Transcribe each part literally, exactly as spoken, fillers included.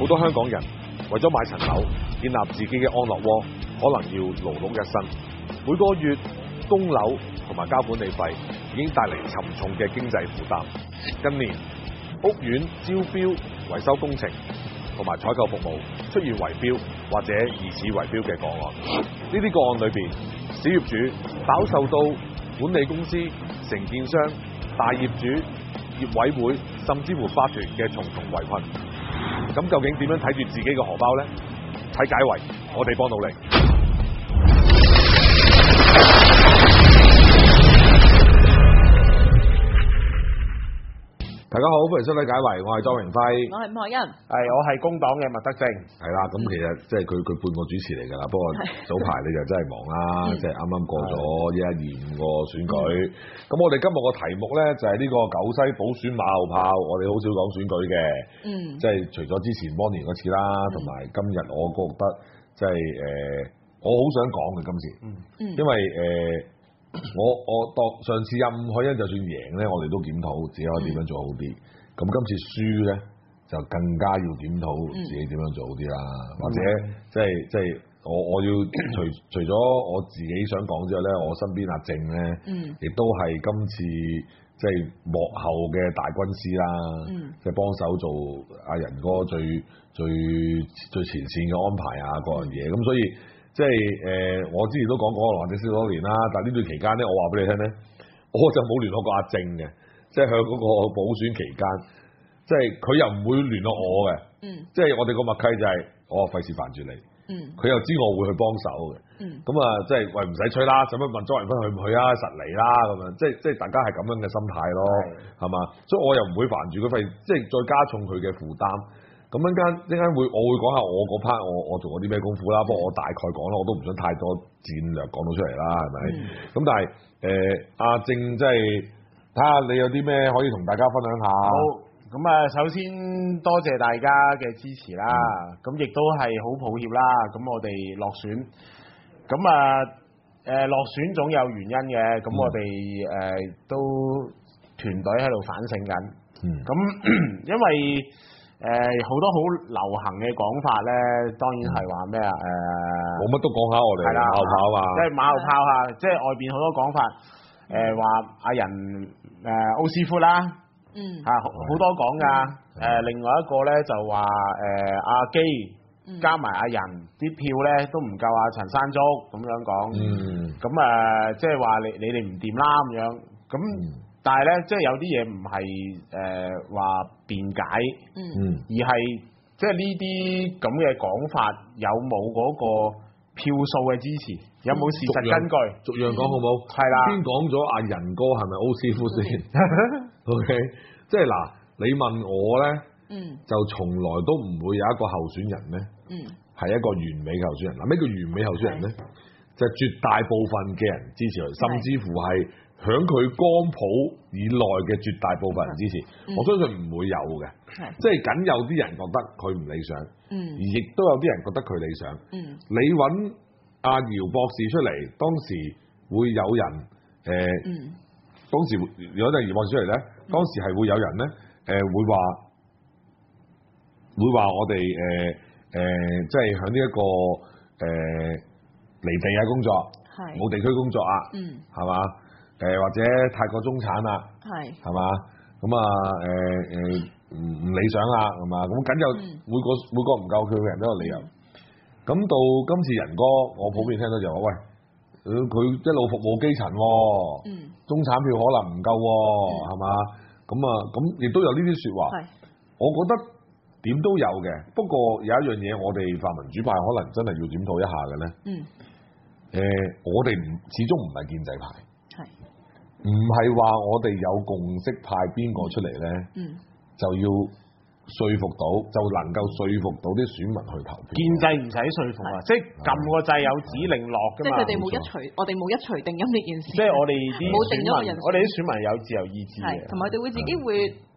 多香港人為咗買層樓，建立自己嘅安樂窩，可能要勞碌一生，每個月供樓同埋交管理費已經帶嚟沉重嘅經濟負擔。近年屋苑招標、維修工程同埋採購服務出現圍標或者疑似圍標嘅個案，呢啲個案裏邊，小業主飽受到管理公司、承建商、大業主、業委會甚至乎法團嘅重重圍困。咁究竟點樣睇住自己嘅荷包呢？睇解圍，我哋幫到你。大家好，歡迎收睇解圍，我係莊榮輝， 我係吳海欣， 係我係工黨嘅麥德正。 係啦，咁其實即係佢佢半個主持嚟㗎啦，不過早排你就真係忙啦，即係啱啱過咗一一二五個選舉。咁、嗯、我哋今日個題目咧就係、是、呢個九西補選馬後炮，我哋好少講選舉嘅，嗯，即係除咗之前邦年嗰次啦，同埋、嗯、今日我覺得即係誒，我好想講嘅今次，嗯，因為誒。呃我我當上次任海欣就算贏咧，我哋都檢討自己可以點樣做好啲。咁、嗯、今次輸咧，就更加要檢討自己點樣做好啲啦。嗯、或者即係即係我我要除除咗我自己想講之外咧，我身邊阿正咧，亦、嗯、都係今次即係幕後嘅大軍師啦，即係幫手做阿仁哥最最最前線嘅安排啊，各樣嘢。咁、嗯、所以。即係誒、呃，我之前都講過或者少多年啦，但係呢段期間咧，我話俾你聽咧，我就冇聯絡過阿正嘅，即係喺嗰個補選期間，即係佢又唔會聯絡我嘅，嗯，即係我哋個默契就係、是，我費事煩住你，嗯，佢又知我會去幫手嘅，嗯，咁啊，即係喂唔使吹啦，使乜問莊榮輝去唔去啊？實嚟啦咁樣，即係即係大家係咁樣嘅心態咯，係嘛？所以我又唔會煩住佢，費即係再加重佢嘅負擔。咁陣間陣間會，我會講下我嗰 part，我我做過啲咩功夫啦。不過我大概講啦，我都唔想太多戰略講到出嚟啦，係咪？咁、嗯、但係誒，阿、呃、正即係睇下你有啲咩可以同大家分享下。 好，咁啊，首先多謝大家嘅支持啦。咁亦、嗯、都係好抱歉啦。咁我哋落選，咁啊誒落選總有原因嘅。咁我哋誒、呃、都團隊喺度反省緊。咁、嗯、因為誒好、呃、多好流行嘅講法咧，當然係話咩啊？誒冇乜都講下我哋馬後炮啊嘛， 即係馬後炮嚇，即係外邊好多講法，誒話阿仁誒歐師傅啦，嗯嚇好多講㗎，誒、呃、另外一個咧就話誒阿基加埋阿仁啲票咧都唔夠阿陳山竹咁樣講，咁誒、嗯、即係話你你哋唔掂啦咁樣，咁。嗯但係咧，即係有啲嘢唔係誒話辯解，嗯，而係即係呢啲咁嘅講法有冇嗰個票數嘅支持，有冇事實根據？ 逐樣講好冇？係啦、嗯，先講咗阿仁哥係咪歐師傅先？OK，即係嗱，你問我咧，嗯，就從來都唔會有一個候選人咧，嗯，係一個完美嘅候選人。嗱，咩叫完美候選人咧？是就係絕大部分嘅人支持佢，甚至乎係。響佢光譜以內嘅絕大部分人支持，嗯、我相信唔會有嘅，是即係僅有啲人覺得佢唔理想，嗯、而亦都有啲人覺得佢理想。嗯、你揾阿姚博士出嚟，當時會有人誒，呃嗯、當時如果係姚博士出嚟咧，當時係會有人咧誒、呃、會話會話我哋誒誒，即係響呢一個誒離、呃、地嘅工作，冇是地區工作啊，係嘛、嗯？誒或者太過中產啦，係係嘛，咁啊誒誒唔唔理想啦，係嘛，咁梗有每個、嗯、每個唔夠佢嘅人都有理由。咁、嗯、到今次仁哥，我普遍聽到就話喂，佢一路服務基層喎，嗯、中產票可能唔夠喎，係嘛、嗯？咁啊咁亦都有呢啲説話。係，我覺得點都有嘅。不過有一樣嘢，我哋泛民主派可能真係要檢討一下嘅咧。嗯。誒、呃，我哋唔始終唔係建制派。唔係話我哋有共識派邊個出嚟咧，嗯、就要說服到，就能夠說服到啲選民去投票。建制唔使說服啊，是即係撳個掣有指令落㗎嘛。即係佢哋冇一錘，錯我哋冇一錘定音呢件事。即係我哋啲冇定咗個人，我哋啲選民有自由意志嘅。同埋佢哋會自己會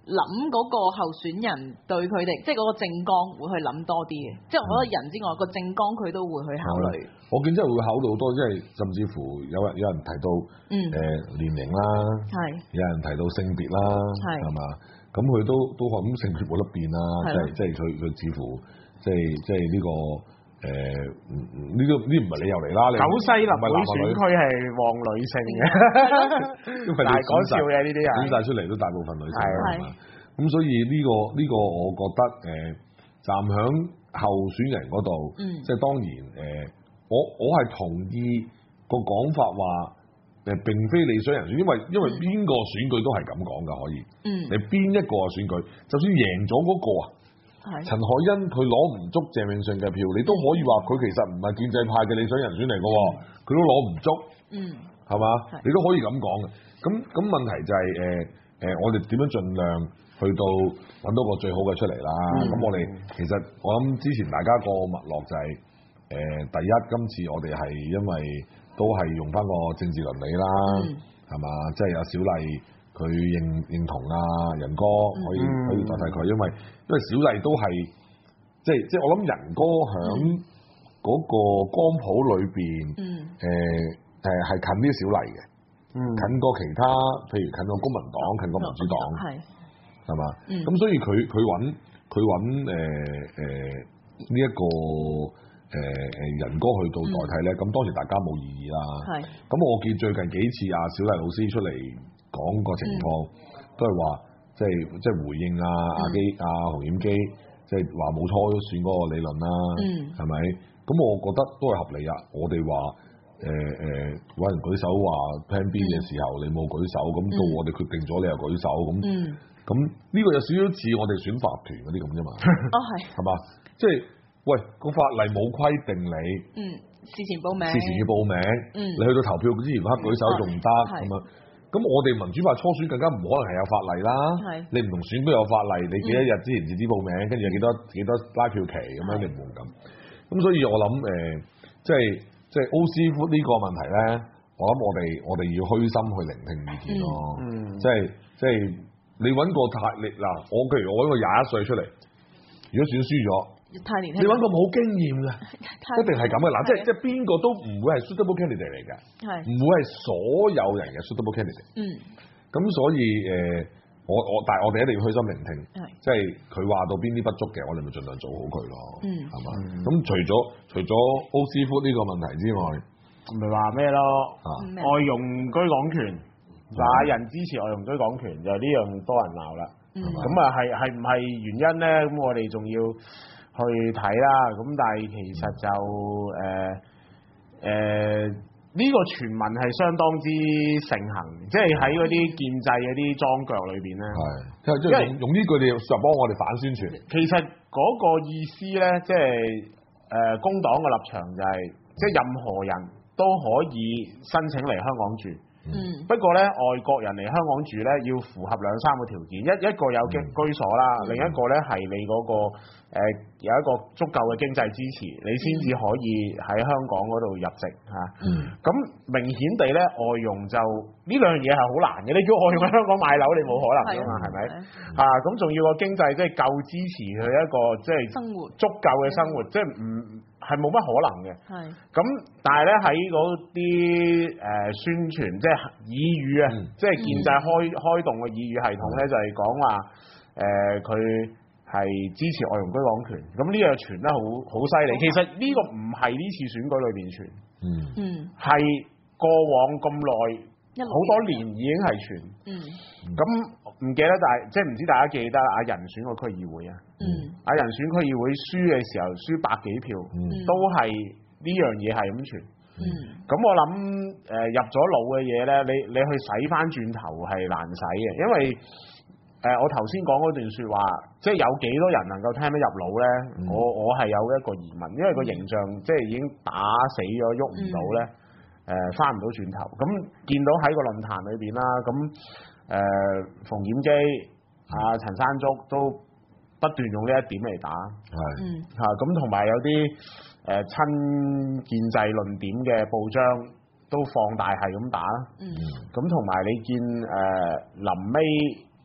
諗嗰個候選人對佢哋，即係嗰個政綱會去諗多啲嘅。即係除咗人之外，個政綱佢都會去考慮。 我見真係會考慮好多，即係甚至乎有人有人提到誒、嗯呃、年齡啦，係有人提到性別啦，係係嘛？咁佢都都話咁性別冇得變啦，即係即係佢佢似乎即係即係呢個。誒呢個呢唔係理由嚟啦， 九西立會選區係旺女性嘅，但係講笑嘅呢啲人， 選晒出嚟都大部分女性係嘛，咁所以呢個呢個我覺得誒站響候選人嗰度，即係當然誒，我我係同意個講法話誒並非理想人選，因為因為邊個選舉都係咁講㗎，可以，你邊一個選舉，就算贏咗嗰個啊。陳凱欣佢攞唔足鄭泳舜嘅票，你都可以話佢其實唔係建制派嘅理想人選嚟嘅喎，佢都攞唔足，嗯，係嘛？你都可以咁講嘅。咁咁問題就係誒誒，我哋點樣盡量去到揾到個最好嘅出嚟啦？咁、嗯、我哋其實我諗之前大家個脈絡就係、是、誒、呃、第一，今次我哋係因為都係用翻個政治倫理啦，係嘛、嗯？即係有小麗。佢認認同啊，仁哥可以、嗯、可以代替佢，因為因為小麗都係即係即係我諗仁哥響嗰個光譜裏邊，誒誒係近啲小麗嘅，嗯、近過其他，譬如近過公民黨，近過民主黨，係係嘛？咁吧、嗯、所以佢佢揾佢揾誒誒呢一個誒誒仁哥去到代替咧，咁、嗯、當時大家冇異議啦。係咁是，我見最近幾次阿小麗老師出嚟。講個情況、嗯、都係話，即係即係回應啊，阿基阿洪檢基，即係話冇初選嗰個理論啦，係咪、嗯？咁我覺得都係合理啊。我哋話誒誒揾人舉手話 Plan B 嘅時候，嗯、你冇舉手，咁到我哋決定咗你又舉手，咁咁呢個有少少似我哋選法團嗰啲咁啫嘛。哦係，係嘛？即係喂個法例冇規定你，嗯， 事前報名， 事前要報名，嗯，你去到投票之前嗰刻舉手仲唔得咁樣。咁我哋民主派初選更加唔可能係有法例啦，是你唔同選都有法例，你幾多日之前截止報名，跟住有幾多幾多拉票期咁樣，是你唔會咁。咁所以我諗誒、呃，即係即係歐師傅呢個問題咧，我諗我哋我哋要虛心去聆聽意見咯。嗯，即係即係你揾個太你嗱，我譬如我揾個廿一歲出嚟，如果選輸咗。太年輕，你揾個冇經驗嘅，一定係咁嘅。嗱，即係即係邊個都唔會係 suitable candidate 嚟嘅，係唔會係所有人嘅 suitable candidate。嗯，咁所以誒、呃，我我但係我哋一定要虛心聆聽，係即係佢話到邊啲不足嘅，我哋咪盡量做好佢咯。嗯，係嘛？咁除咗除咗歐師傅呢個問題之外， 咪話咩咯？啊，外傭居港權，嗱人支持外傭居港權，就呢樣多人鬧啦。咁啊係係唔係原因咧？咁我哋仲要去睇啦，咁但係其實就誒誒呢個傳聞係相當之盛行，即係喺嗰啲建制嗰啲莊腳裏邊咧。係， 即係用用呢句你就幫我哋反宣傳。 其實嗰個意思咧，即係誒工黨嘅立場就係、是，即係任何人都可以申請嚟香港住。嗯，不過咧，外國人嚟香港住咧，要符合兩三個條件，一一個有居居所啦，嗯、另一個咧係你嗰、那個、呃、有一個足夠嘅經濟支持，你先至可以喺香港嗰度入籍嚇。嗯，咁、啊、明顯地咧，外傭就呢兩樣嘢係好難嘅，你叫外傭喺香港買樓，你冇可能㗎嘛，係咪？啊，咁仲要個經濟即係夠支持佢一個即係生活足夠嘅生活，即係唔。係冇乜可能嘅，係咁是，但係咧喺嗰啲誒宣傳，即係議語啊，嗯、即係建制開、嗯、開動嘅議語系統咧，就係講話誒佢係支持外傭居港權，咁呢樣傳得好好犀利。其實呢個唔係呢次選舉裏邊傳，嗯嗯，係過往咁耐好多年已經係傳，嗯，咁。唔記得，但係即係唔知大家記得阿仁選個區議會啊，嗯，阿仁選區議會輸嘅時候輸百幾票，嗯、都係呢樣嘢係咁傳，嗯，咁我諗誒、呃、入咗腦嘅嘢咧，你你去洗翻轉頭係難洗嘅，因為誒、呃、我頭先講嗰段説話，即係有幾多人能夠聽得入腦咧？嗯、我我係有一個疑問，因為個形象即係已經打死咗，喐唔到咧，誒翻唔到轉頭，咁見到喺個論壇裏邊啦，咁。誒、呃，馮檢基、阿、啊、陳山竹都不斷用呢一點嚟打，係是，嚇咁同埋有啲誒、呃、親建制論點嘅報章都放大係咁打啦，嗯，咁同埋你見誒臨尾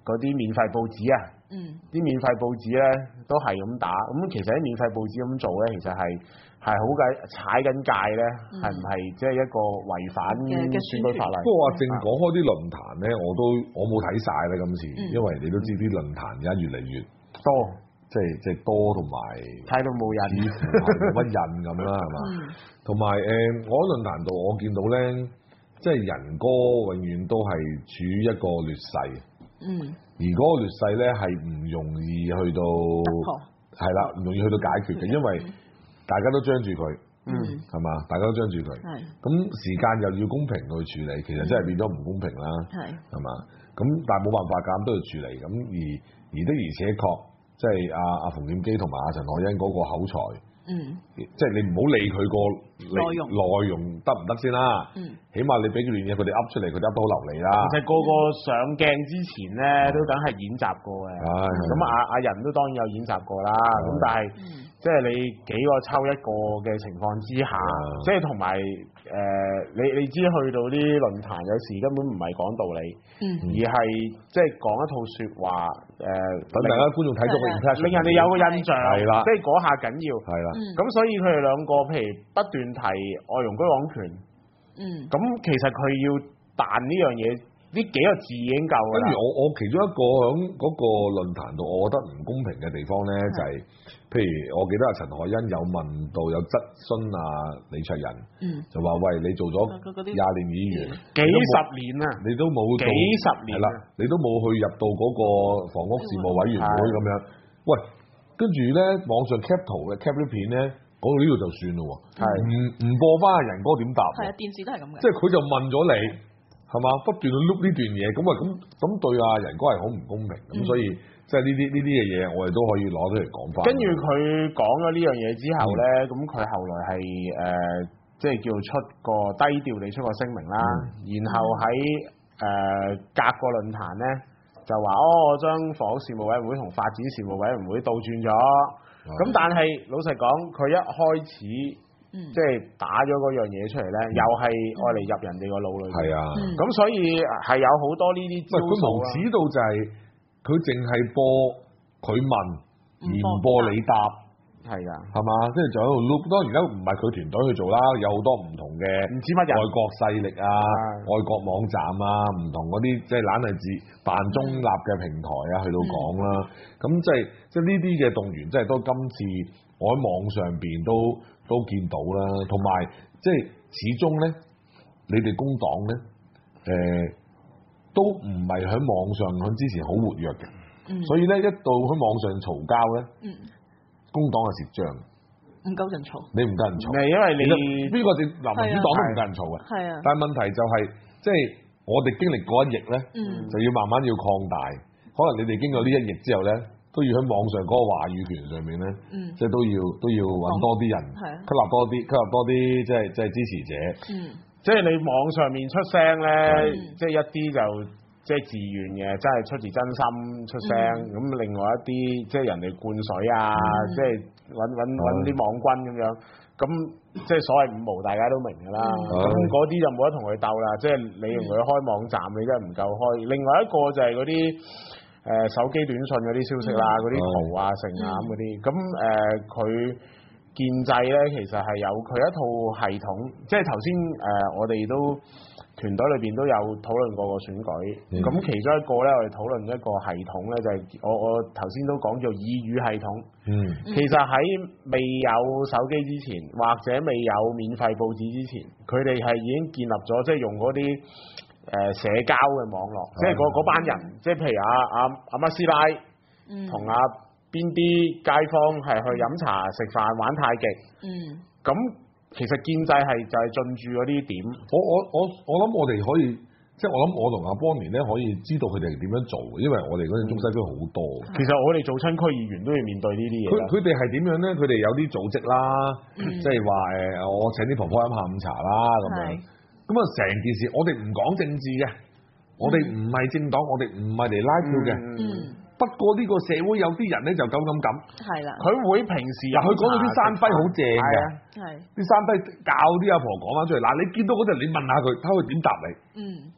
嗰啲免費報紙啊，啲、嗯、免費報紙咧都係咁打，咁其實啲免費報紙咁做咧，其實係係好緊踩緊界咧，係唔係即係一個違反選舉法例？ 不過話正講開啲論壇咧，我都我冇睇晒啦今次，嗯、因為你都知啲論壇而家越嚟越多， 即係即係多同埋睇到冇印， 似乎係冇乜印咁啦，係嘛？同埋誒，我喺論壇度我見到咧。即係仁哥永遠都係處於一個劣勢，嗯，而嗰個劣勢咧係唔容易去到，係啦，唔容易去到解決嘅，因為大家都張住佢，嗯，係嘛，大家都張住佢，係，咁時間又要公平去處理，其實真係變咗唔公平啦，係，係嘛，咁但係冇辦法㗎，咁都要處理，咁而而的而且確，即係阿阿馮檢基同埋阿陳凱欣嗰個口才。嗯，即係你唔好理佢個內容內容得唔得先啦。嗯，起碼你俾佢段嘢，佢哋噏出嚟，佢哋噏得好流利啦。 其實個個上鏡之前咧，都梗係演習過嘅。咁阿阿仁都當然有演習過啦。咁但係，即係你幾個抽一個嘅情況之下，即係同埋誒，你你知去到啲論壇有時根本唔係講道理，而係即係講一套説話誒， 等大家觀眾睇到個 impression， 令人哋有個印象，係啦，即係嗰下緊要， 係啦。 咁所以佢哋兩個譬如不斷提外傭居港權，嗯，咁其實佢要彈呢樣嘢，呢幾個字已經夠啦。跟住我我其中一個喺嗰個論壇度，我覺得唔公平嘅地方咧，就係譬如我記得阿陳凱欣有問到有質詢啊李卓人，嗯，就話喂，你做咗廿年議員， 幾十年啊， 你都冇幾十年係啦，你都冇去入到嗰個房屋事務委員會咁樣，喂。跟住咧，網上 cap 圖嘅 cap 啲片咧，講到呢度就算咯喎，唔唔播翻阿仁哥點答？ 係啊，電視都係咁嘅。 即係佢就問咗你，係嘛？不斷去碌呢段嘢，咁啊咁咁對阿仁哥係好唔公平，咁、嗯、所以即係呢啲呢啲嘅嘢，我哋都可以攞出嚟講翻。 跟住佢講咗呢樣嘢之後咧，咁佢、嗯、後來係誒、呃，即係叫出個低調地出個聲明啦，嗯、然後喺誒、呃、隔個論壇咧。就話哦，我將房屋事務委員會同發展事務委員會倒轉咗，咁、嗯、但係老實講，佢一開始即係、嗯、打咗嗰樣嘢出嚟咧，嗯、又係愛嚟入人哋個腦裏邊。係啊，咁、嗯、所以係有好多呢啲招數啦。佢無恥到就係佢淨係播佢問，而唔播你答。係㗎， 係嘛？即係就喺度 loop。當然而家唔係佢團隊去做啦，有好多唔同嘅唔知乜外國勢力啊、外國網站啊、唔同嗰啲即係懶係自扮中立嘅平台啊，去到講啦。咁即係即係呢啲嘅動員，即係都今次我喺網上邊都都見到啦。同埋即係始終咧，你哋工黨咧，誒、呃、都唔係喺網上喺之前好活躍嘅，嗯、所以咧一到喺網上嘈交咧。嗯工黨係蝕賬， 唔夠人嘈， 你唔夠人嘈， 係因為你邊個你民主黨都唔夠人嘈嘅，係啊。但係問題就係、是，即係我哋經歷嗰一役咧，嗯、就要慢慢要擴大。可能你哋經過呢一役之後咧，都要喺網上嗰個話語權上面咧，嗯、即係都要都要揾多啲人，嗯、吸納多啲，吸納多啲，即係即係支持者。嗯，即係你網上面出聲咧，即係、嗯、一啲就。即係自願嘅，真係出自真心出聲。咁、嗯、另外一啲即係人哋灌水啊，嗯、即係揾揾揾啲網軍咁樣。咁即係所謂五毛，大家都明㗎啦。咁嗰啲就冇得同佢鬥啦。即係你同佢開網站，你真係唔夠開。另外一個就係嗰啲誒手機短信嗰啲消息啦，嗰啲、嗯、圖啊、成啊咁嗰啲。咁誒佢建制咧，其實係有佢一套系統。即係頭先誒，我哋都。團隊裏邊都有討論過個選舉，咁、嗯、其中一個咧，我哋討論一個系統咧，就係、是、我我頭先都講做議語系統。嗯，其實喺未有手機之前，或者未有免費報紙之前，佢哋係已經建立咗，即係用嗰啲誒社交嘅網絡，嗯、即係嗰班人，即係譬如阿阿阿乜師奶，同阿邊啲街坊係去飲茶食飯玩太極。嗯，咁。其實建制係就係進駐嗰啲點， 我我我我諗我哋可以，即係我諗我同阿邦年咧可以知道佢哋係點樣做嘅，因為我哋嗰陣中西區好多。 嗯、其實我哋做親區議員都要面對呢啲嘢。 佢佢哋係點樣咧？佢哋有啲組織啦，即係話誒，我請啲婆婆飲下午茶啦咁樣。咁啊，成件事我哋唔講政治嘅，我哋唔係政黨，我哋唔係嚟拉票嘅。嗯嗯不過呢個社會有啲人咧就咁咁咁，係啦。佢會平時又佢講到啲山輝好正嘅，係啲山輝教啲阿婆講翻出嚟。嗱，你見到嗰陣你問下佢，睇佢點答你。嗯。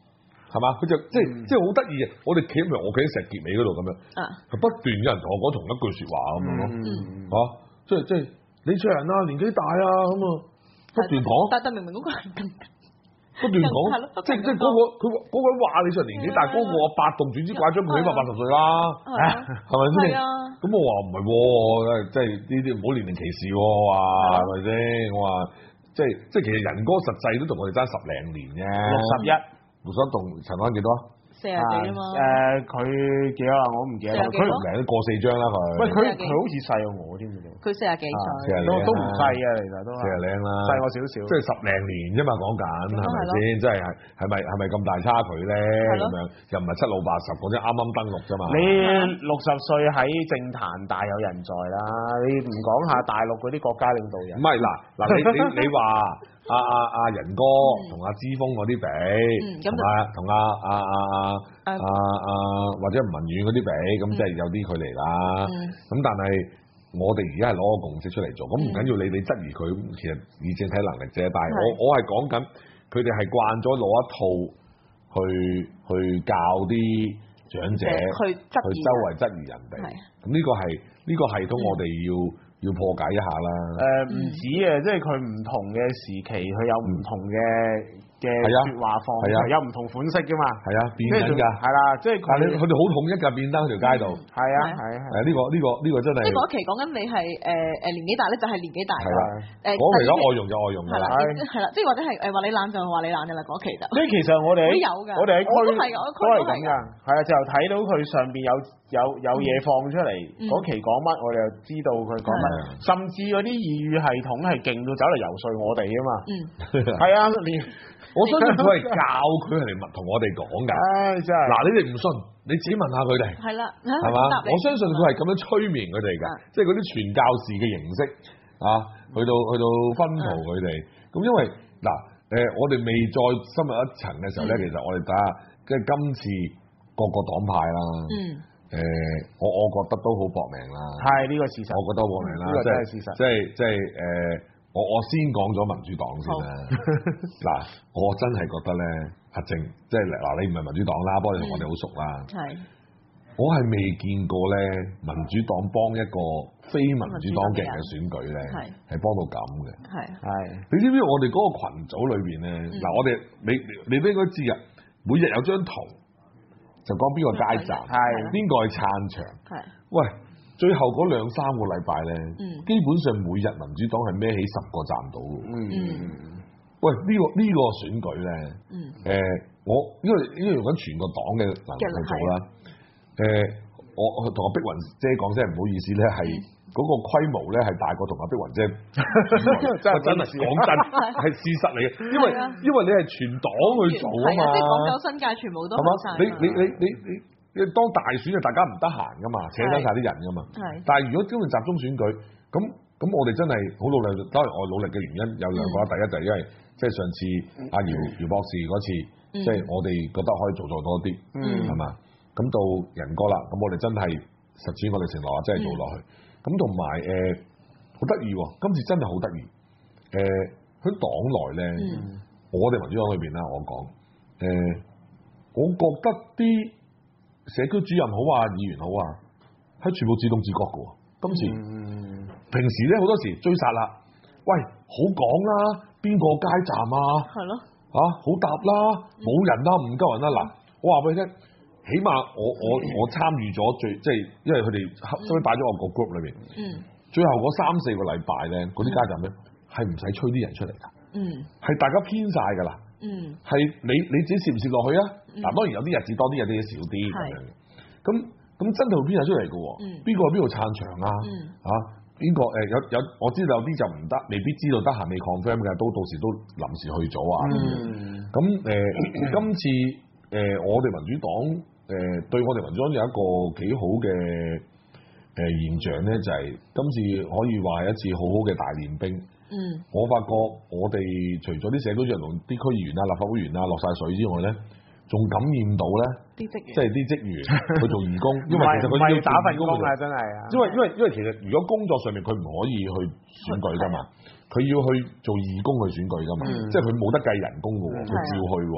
係嘛？佢就即係即係好得意嘅。我哋企譬如我企喺石硤尾嗰度咁樣，係不斷有人同我講同一句説話咁樣咯，嚇，即係即係你出人啦，年紀大啊咁啊，不斷講。但但明明嗰個係咁。不斷講，即係即係嗰個佢嗰個話你上年紀大，嗰個阿伯動轉支拐杖，佢起碼八十歲啦，係咪先？咁我話唔係喎，即係呢啲唔好年齡歧視喎，話係咪先？我話即係即係其實仁哥實際都同我哋爭十零年啫， 六十一， 六十一同陳安幾多？ 四廿幾啊嘛。 誒，佢幾多啊？我唔記得。 佢名都過四張啦佢。 喂，佢佢好似細過我添嘅。 佢四廿幾歲。 都都唔細啊，其實都。 四廿零啦。 細我少少。即係十零年啫嘛，講緊係咪先？即係係咪係咪咁大差距咧？咁樣又唔係七老八十，嗰啲啱啱登陸啫嘛。 你六十歲喺政壇大有人在啦，你唔講下大陸嗰啲國家領導人？ 唔係嗱嗱，你你你話。阿阿阿仁哥同阿之鋒嗰啲比，同阿同阿阿阿阿阿阿或者吳文遠嗰啲比，咁即係有啲距離啦。咁但係我哋而家係攞個共識出嚟做，咁唔緊要你你質疑佢，其實以正體能力啫。但係我我係講緊佢哋係慣咗攞一套去去教啲長者去周圍質疑人哋。咁呢個係呢個系統，我哋要。要破解一下啦。 誒唔止啊，即係佢唔同嘅時期，佢有唔同嘅嘅説話方式，有唔同款式噶嘛。 係啊，變緊㗎。 係啦，即係佢哋佢哋好統一㗎，變得喺條街度。 係啊，係啊。 誒呢個呢個呢個真係。 即係嗰期講緊你係誒誒年紀大咧，就係年紀大。 係啦。誒講而家外傭就外傭㗎啦。 係啦，即係或者係誒話你懶就話你懶㗎啦，嗰期就。 即係其實我哋有㗎， 我哋喺區都係我區都係咁㗎。係啊，就睇到佢上邊有有有嘢放出嚟，嗰期講乜我哋就知道佢講乜，甚至嗰啲異語系統係勁到走嚟游說我哋啊嘛。嗯。係啊，連。 我相信佢係教佢嚟同我哋講㗎。 唉，真係。 嗱，你哋唔信，你自己問下佢哋。 係啦， 係嘛？我相信佢係咁樣催眠佢哋㗎，即係嗰啲傳教士嘅形式啊，去到去到薰陶佢哋。咁因為嗱，誒，我哋未再深入一層嘅時候咧，其實我哋睇下，即係今次各個黨派啦。嗯。誒，我我覺得都好搏命啦。 係呢個事實。 我覺得好搏命啦， 呢個真係事實。 即係即係誒。我我先講咗民主黨先啦。嗱，我真係覺得咧，阿正即係嗱，你唔係民主黨啦，不過你同我哋好熟啦。係。我係未見過咧，民主黨幫一個非民主黨嘅人嘅選舉咧，係幫到咁嘅。係係。你知唔知我哋嗰個羣組裏邊咧？嗱，我哋你你都應該知啊，每日有張圖就講邊個街站，係邊個係撐場。係。喂。最後嗰兩三個禮拜咧，嗯、基本上每日民主黨係孭起十個站到嘅。嗯，喂，呢、呢個呢、呢個選舉咧，嗯，誒、呃，我因為因為用緊全個黨嘅能力去做啦，誒、呃，我同阿碧雲姐講聲唔好意思咧，係嗰、嗯、個規模咧係大過同阿碧雲姐，真係真係講真係事實嚟嘅，因為因為你係全黨去做啊嘛， 即係廣州新界全部都係嘛， 你你你你你。因為當大選就大家唔得閒噶嘛，請翻晒啲人噶嘛。係。但係如果因為集中選舉，咁咁我哋真係好努力。當然我努力嘅原因有兩個，嗯、第一就係因為即係上次阿姚姚博士嗰次，即係、嗯、我哋覺得可以做做多啲，係嘛、嗯？咁到仁哥啦，咁我哋真係實踐我哋承諾話，真係做落去。咁同埋誒好得意喎，今次真係好得意。誒喺黨內咧，嗯、我哋民主黨裏邊啦，我講誒、呃，我覺得啲社區主任好啊，議員好啊，係全部自動自覺嘅喎。今次、嗯、平時咧好多時追殺啦，喂，好講啦，邊個街站啊？係咯的，嚇、啊、好答啦，冇、嗯、人啦，唔夠人啦。嗱、嗯，我話俾你聽，起碼我我我參與咗最即係，因為佢哋收尾擺咗我個 group 裏邊。嗯。最後嗰三四個禮拜咧，嗰啲街站咧係唔使催啲人出嚟㗎。嗯。係大家編晒㗎啦。嗯。係你你自己攝唔攝落去啊？嗱，當然有啲日子多啲，有啲嘢少啲咁樣嘅。咁咁真係會編晒出嚟嘅喎。邊個邊度撐場啊？嚇邊個誒有有我知道有啲就唔得，未必知道得閒未 confirm 嘅，都到時都臨時去咗啊。咁誒今次誒我哋民主黨誒對我哋民主黨有一個幾好嘅誒現象咧，就係今次可以話係一次好好嘅大練兵。嗯，我發覺我哋除咗啲社區主任同啲區議員啊、立法會議員啊落晒水之外咧，仲感染到咧，啲職員即係啲職員去做義工，因為其實佢要打份工啊，真係啊！因為因為因為其實如果工作上面佢唔可以去選舉噶嘛，佢要去做義工去選舉噶嘛，嗯、即係佢冇得計人工噶喎，佢照去喎。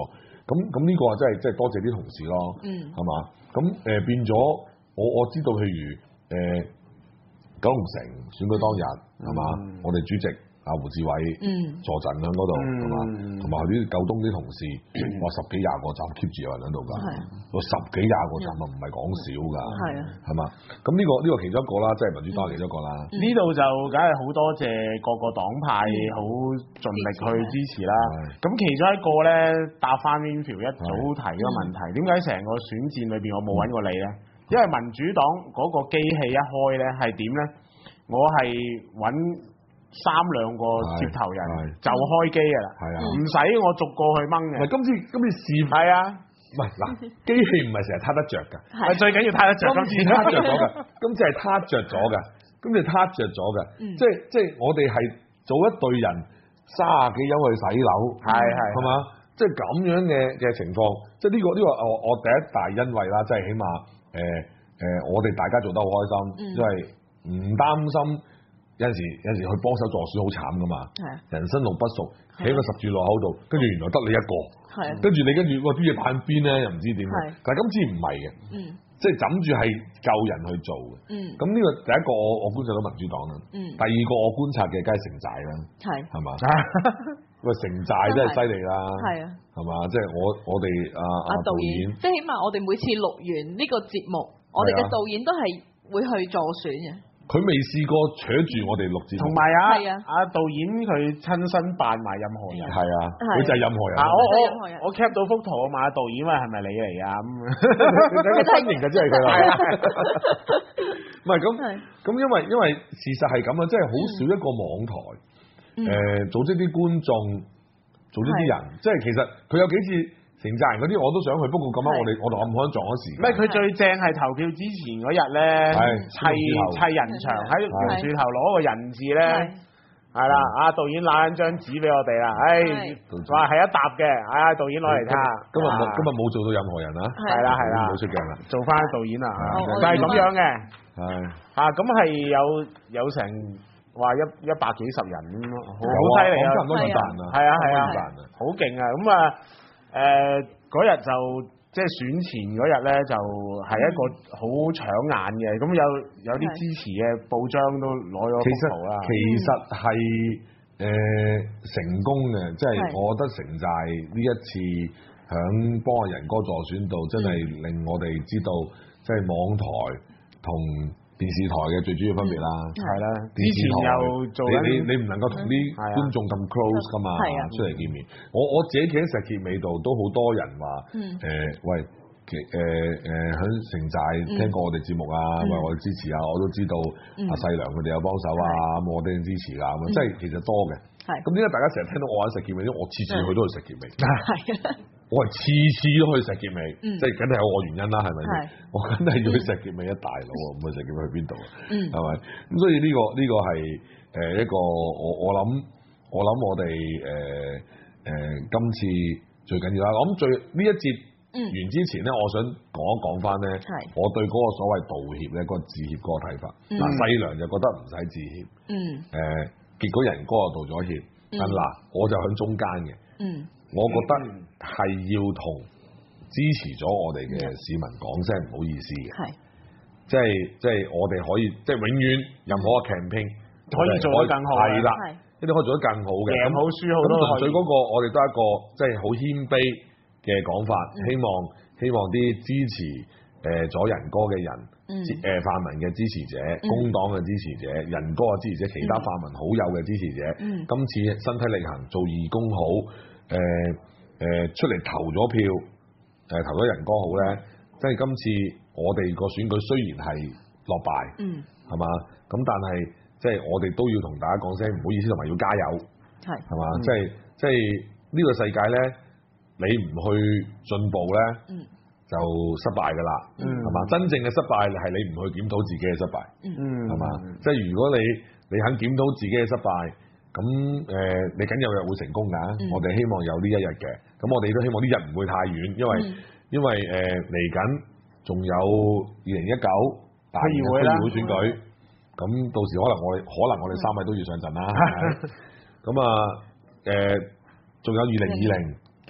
咁咁呢個啊真係真係多謝啲同事咯，係嘛、嗯？咁誒、呃、變咗我我知道，譬如誒、呃、九龍城選舉當日係嘛、嗯，我哋主席阿胡志偉坐鎮喺嗰度係嘛，同埋啲舊東啲同事話十幾廿個站 keep 住有人喺度㗎，個十幾廿個站啊唔係講少㗎，係啊，係嘛？咁呢個呢個其中一個啦，即係民主黨其中一個啦。 呢度就梗係好多謝各個黨派好盡力去支持啦。咁其中一個咧答翻 Winfield 一早提嘅問題，點解成個選戰裏邊我冇揾過你咧？因為民主黨嗰個機器一開咧係點咧？我係揾三兩個接頭人就開機㗎啦，唔使我逐個去掹嘅。 唔係今次今次試係啊， 唔係嗱，機器唔係成日撻得着㗎， 係最緊要撻得着。 今次撻着咗㗎，今次係撻着咗㗎，今次撻着咗㗎，即係即係我哋係做一隊人三十幾人去洗樓， 係係係嘛？即係咁樣嘅嘅情況，即係呢個呢個我我第一大欣慰啦，即係起碼誒誒我哋大家做得好開心，因為唔擔心。有陣時有陣時去幫手助選好慘噶嘛，人生路不熟，喺個十字路口度，跟住原來得你一個，跟住你跟住哇啲嘢擺喺邊咧，又唔知點，但係今次唔係嘅，即係枕住係夠人去做嘅，咁呢個第一個我我觀察到民主黨啦，第二個我觀察嘅梗係城寨啦，係嘛，喂城寨真係犀利啦，係啊，係嘛，即係我我哋阿阿導演， 即係起碼我哋每次錄完呢個節目，我哋嘅導演都係會去助選嘅。 佢未試過扯住我哋錄節目， 同埋啊，阿導演佢親身扮埋任何人， 係啊，佢就係任何人。 我我我 cap 到幅圖啊嘛，導演話係咪你嚟啊？咁你睇個身形就真係佢啦。唔係咁咁，因為因為事實係咁啊，即係好少一個網台誒組織啲觀眾，組織啲人，即係其實佢有幾次。城寨人嗰啲我都想去，不過咁啱我哋我同暗海撞咗時間。 咩？佢最正係投票之前嗰日咧，砌砌人牆喺榕樹頭攞個人字咧，係啦，阿導演攞緊張紙俾我哋啦，唉，話係一沓嘅，唉，導演攞嚟睇下。 今日冇今日冇做到任何人啊， 係啦係啦， 冇出鏡啦， 做翻導演啊，就係咁樣嘅， 係啊，咁係有有成話一一百幾十人咁咯，好犀利啊， 差唔多二百人啊， 係啊係啊，好勁啊，咁啊〜誒嗰日就即係選前嗰日咧，就係一個好搶眼嘅，咁有有啲支持嘅報章都攞咗幅圖啦。 其實係誒、呃、成功嘅，即係我覺得城寨呢一次響幫阿仁哥助選度，真係令我哋知道，即係網台同電視台嘅最主要分別啦， 係啦。 電視台又做你你你唔能夠同啲觀眾咁 close 噶嘛，出嚟見面。我我自己企喺石硤尾度，都好多人話誒，喂，誒誒喺城寨聽過我哋節目啊，為我哋支持啊，我都知道阿細良佢哋有幫手啊，咁我哋支持㗎，咁即係其實多嘅。係。咁點解大家成日聽到我喺石硤尾？因為我次次去都去石硤尾。係。我係次次都去石硤尾，即係梗係有我原因啦，係咪先？我梗係要去石硤尾一大佬啊，唔去石硤尾去邊度啊？係咪？咁所以呢個呢個係誒一個我我諗我諗我哋誒誒今次最緊要啦。我諗最呢一節完之前咧，我想講一講翻咧，我對嗰個所謂道歉咧，嗰個致歉嗰個睇法。嗱，細良就覺得唔使致歉，誒結果仁哥又道咗歉，嗱我就喺中間嘅。我覺得係要同支持咗我哋嘅市民講聲唔好意思嘅，係，即係即係我哋可以即係永遠任何嘅 campaign 可以做得更好， 係啦，一啲可以做得更好嘅， 贏好輸好都可以。 咁純粹嗰個我哋都係一個即係好謙卑嘅講法，希望希望啲支持誒咗仁哥嘅人，誒泛民嘅支持者、工黨嘅支持者、仁哥嘅支持者、其他泛民好友嘅支持者，今次身體力行做義工好。誒誒、呃呃、出嚟投咗票，誒、呃、投咗仁哥好咧，即係今次我哋個選舉雖然係落敗，嗯，係嘛？咁但係即係我哋都要同大家講聲唔好意思，同埋要加油，係係嘛？即係即係呢個世界咧，你唔去進步咧，嗯，就失敗㗎啦，嗯，係嘛？真正嘅失敗係你唔去檢討自己嘅失敗，嗯，係嘛？即係如果你你肯檢討自己嘅失敗。咁誒、呃，你緊有日會成功㗎，嗯、我哋希望有呢一日嘅。咁我哋都希望呢日唔會太遠，因為、嗯、因為誒嚟緊仲有二零一九大區議會選舉，咁、嗯、到時可能我哋可能我哋三位都要上陣啦。咁啊誒，仲、呃、有二零二零嘅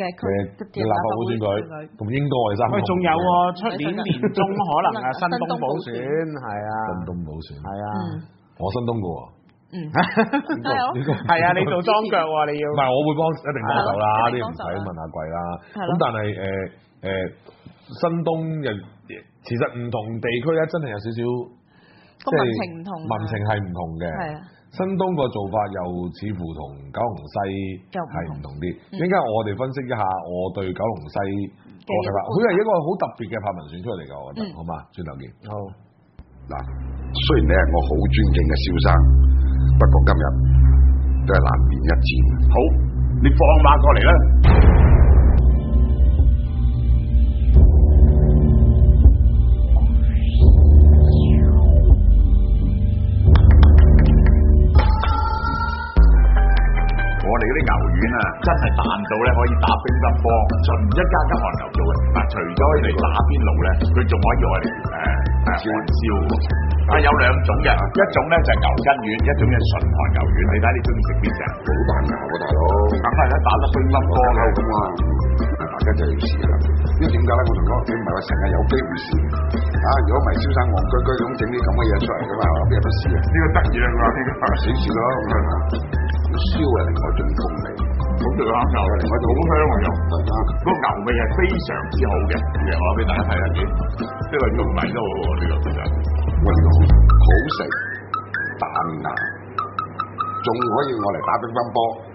區嘅立法會選舉，咁應該係三。 喂，仲有喎，出年年中可能啊新東補選，係啊， 新東補選， 係啊， 我新東嘅喎。 嗯，係啊，你做莊腳喎，你要。 唔係，我會幫一定幫手啦，呢啲唔使問阿貴啦。咁但係誒誒新東又其實唔同地區咧，真係有少少即係民情唔同， 民情係唔同嘅。係啊。新東個做法又似乎同九龍西係唔同啲，應該我哋分析一下我對九龍西個睇法，佢係一個好特別嘅拍民選出嚟㗎，我覺得，好嘛？轉頭見。好。 嗱，雖然你係我好尊敬嘅蕭生，不過今日都係難免一戰。好，你放馬過嚟啦！我哋嗰啲牛丸啊，真係彈到咧可以打乒乓波，純一家家韓牛做嘅。嗱，除咗嚟打邊爐咧，佢仲可以我哋誒誒韓燒喎。啊，有兩種嘅，一種咧就係牛筋丸，一種係純韓牛丸。你睇你中意食邊隻？好彈牙喎，大佬。梗係啦，打得乒乓波啦咁啊！大家真係要試啦。因為點解咧？我同你講，你唔係話成日有機會試啊！如果唔係蕭生戇居居咁整啲咁嘅嘢出嚟㗎嘛，邊有得試啊？呢個得意啊嘛，呢個試試咯咁樣。燒係另外一種風味，咁就啱牛啦，另外一種好香啊又，個牛味係非常之好嘅，我攞俾大家睇下先，呢個玉米都好喎，呢個其實，喂呢個好食彈牙，仲可以我嚟打乒乓波。